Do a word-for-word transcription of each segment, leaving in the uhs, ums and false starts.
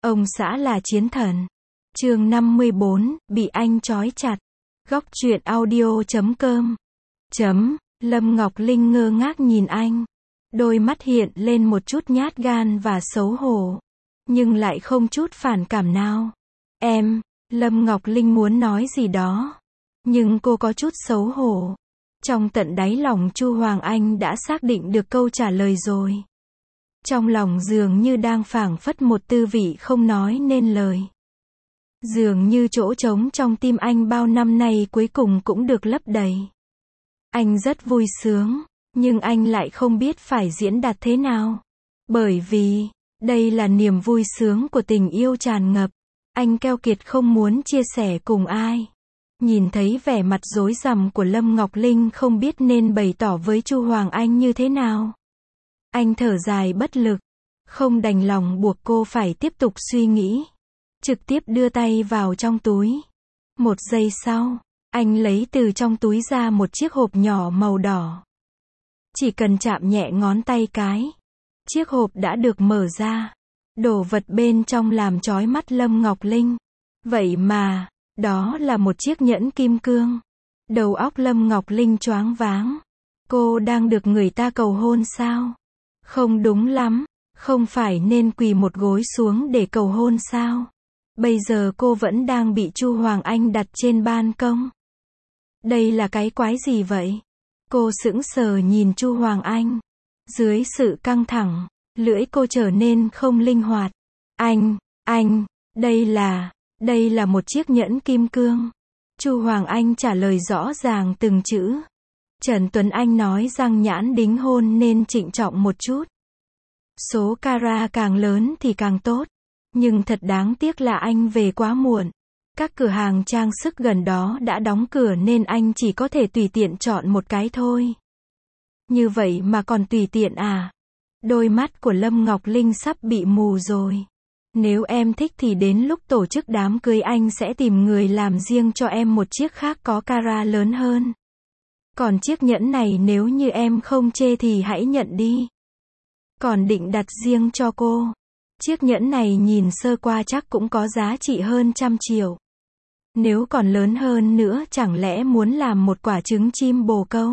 Ông xã là chiến thần. Chương năm mươi bốn, bị anh trói chặt. Góc truyện audio chấm com. Chấm, Lâm Ngọc Linh ngơ ngác nhìn anh. Đôi mắt hiện lên một chút nhát gan và xấu hổ. Nhưng lại không chút phản cảm nào. Em, Lâm Ngọc Linh muốn nói gì đó. Nhưng cô có chút xấu hổ. Trong tận đáy lòng Chu Hoàng Anh đã xác định được câu trả lời rồi. Trong lòng dường như đang phảng phất một tư vị không nói nên lời. Dường như chỗ trống trong tim anh bao năm nay cuối cùng cũng được lấp đầy. Anh rất vui sướng, nhưng anh lại không biết phải diễn đạt thế nào. Bởi vì, đây là niềm vui sướng của tình yêu tràn ngập. Anh keo kiệt không muốn chia sẻ cùng ai. Nhìn thấy vẻ mặt rối rắm của Lâm Ngọc Linh không biết nên bày tỏ với Chu Hoàng Anh như thế nào. Anh thở dài bất lực, không đành lòng buộc cô phải tiếp tục suy nghĩ. Trực tiếp đưa tay vào trong túi. Một giây sau, anh lấy từ trong túi ra một chiếc hộp nhỏ màu đỏ. Chỉ cần chạm nhẹ ngón tay cái, chiếc hộp đã được mở ra. Đồ vật bên trong làm chói mắt Lâm Ngọc Linh. Vậy mà, đó là một chiếc nhẫn kim cương. Đầu óc Lâm Ngọc Linh choáng váng. Cô đang được người ta cầu hôn sao? Không đúng lắm, không phải nên quỳ một gối xuống để cầu hôn sao? Bây giờ cô vẫn đang bị Chu Hoàng Anh đặt trên ban công. Đây là cái quái gì vậy? Cô sững sờ nhìn Chu Hoàng Anh. Dưới sự căng thẳng, lưỡi cô trở nên không linh hoạt. Anh, anh, đây là, đây là một chiếc nhẫn kim cương. Chu Hoàng Anh trả lời rõ ràng từng chữ. Trần Tuấn Anh nói rằng nhãn đính hôn nên trịnh trọng một chút. Số carat càng lớn thì càng tốt. Nhưng thật đáng tiếc là anh về quá muộn. Các cửa hàng trang sức gần đó đã đóng cửa nên anh chỉ có thể tùy tiện chọn một cái thôi. Như vậy mà còn tùy tiện à? Đôi mắt của Lâm Ngọc Linh sắp bị mù rồi. Nếu em thích thì đến lúc tổ chức đám cưới anh sẽ tìm người làm riêng cho em một chiếc khác có carat lớn hơn. Còn chiếc nhẫn này nếu như em không chê thì hãy nhận đi. Còn định đặt riêng cho cô. Chiếc nhẫn này nhìn sơ qua chắc cũng có giá trị hơn trăm triệu. Nếu còn lớn hơn nữa chẳng lẽ muốn làm một quả trứng chim bồ câu?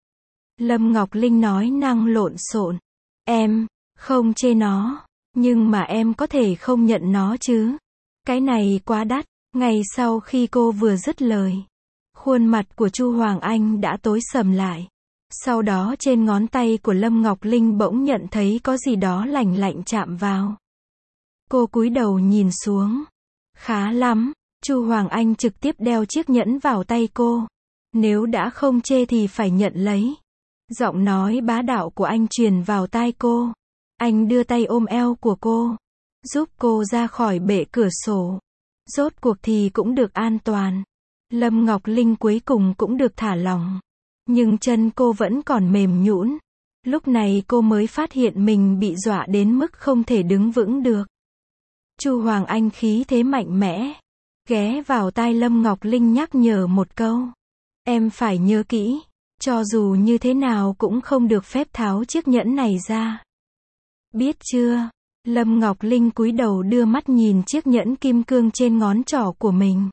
Lâm Ngọc Linh nói năng lộn xộn. Em, không chê nó, nhưng mà em có thể không nhận nó chứ. Cái này quá đắt. Ngay sau khi cô vừa dứt lời, khuôn mặt của Chu Hoàng Anh đã tối sầm lại. Sau đó trên ngón tay của Lâm Ngọc Linh bỗng nhận thấy có gì đó lạnh lạnh chạm vào. Cô cúi đầu nhìn xuống. Khá lắm, Chu Hoàng Anh trực tiếp đeo chiếc nhẫn vào tay cô. Nếu đã không chê thì phải nhận lấy. Giọng nói bá đạo của anh truyền vào tai cô. Anh đưa tay ôm eo của cô, giúp cô ra khỏi bệ cửa sổ. Rốt cuộc thì cũng được an toàn. Lâm Ngọc Linh cuối cùng cũng được thả lỏng. Nhưng chân cô vẫn còn mềm nhũn. Lúc này cô mới phát hiện mình bị dọa đến mức không thể đứng vững được. Chu Hoàng Anh khí thế mạnh mẽ, ghé vào tai Lâm Ngọc Linh nhắc nhở một câu. Em phải nhớ kỹ, cho dù như thế nào cũng không được phép tháo chiếc nhẫn này ra. Biết chưa? Lâm Ngọc Linh cúi đầu đưa mắt nhìn chiếc nhẫn kim cương trên ngón trỏ của mình.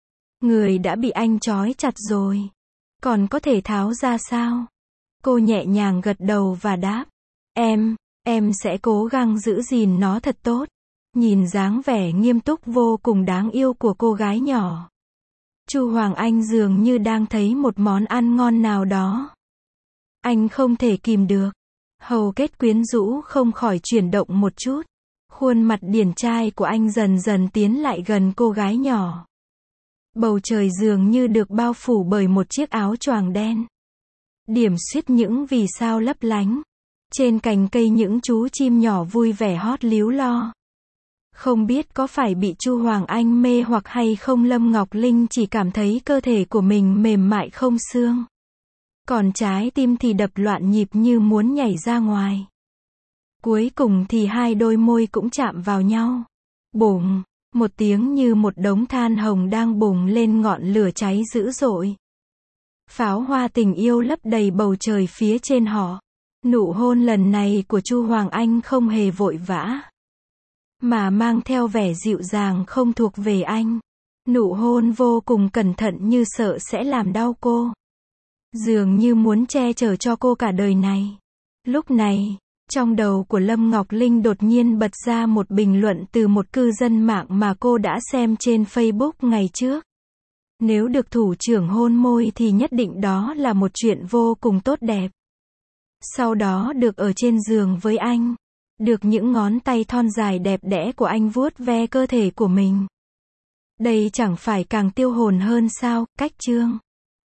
Người đã bị anh trói chặt rồi. Còn có thể tháo ra sao? Cô nhẹ nhàng gật đầu và đáp. Em, em sẽ cố gắng giữ gìn nó thật tốt. Nhìn dáng vẻ nghiêm túc vô cùng đáng yêu của cô gái nhỏ. Chu Hoàng Anh dường như đang thấy một món ăn ngon nào đó. Anh không thể kìm được. Hầu kết quyến rũ không khỏi chuyển động một chút. Khuôn mặt điển trai của anh dần dần tiến lại gần cô gái nhỏ. Bầu trời dường như được bao phủ bởi một chiếc áo choàng đen. Điểm xuyết những vì sao lấp lánh. Trên cành cây những chú chim nhỏ vui vẻ hót líu lo. Không biết có phải bị Chu Hoàng Anh mê hoặc hay không, Lâm Ngọc Linh chỉ cảm thấy cơ thể của mình mềm mại không xương. Còn trái tim thì đập loạn nhịp như muốn nhảy ra ngoài. Cuối cùng thì hai đôi môi cũng chạm vào nhau. Bùng, một tiếng như một đống than hồng đang bùng lên ngọn lửa cháy dữ dội. Pháo hoa tình yêu lấp đầy bầu trời phía trên họ. Nụ hôn lần này của Chu Hoàng Anh không hề vội vã. mà mang theo vẻ dịu dàng không thuộc về anh. Nụ hôn vô cùng cẩn thận như sợ sẽ làm đau cô. Dường như muốn che chở cho cô cả đời này. Lúc này, trong đầu của Lâm Ngọc Linh đột nhiên bật ra một bình luận từ một cư dân mạng mà cô đã xem trên Facebook ngày trước. Nếu được thủ trưởng hôn môi thì nhất định đó là một chuyện vô cùng tốt đẹp. Sau đó được ở trên giường với anh. Được những ngón tay thon dài đẹp đẽ của anh vuốt ve cơ thể của mình. Đây chẳng phải càng tiêu hồn hơn sao, cách chương.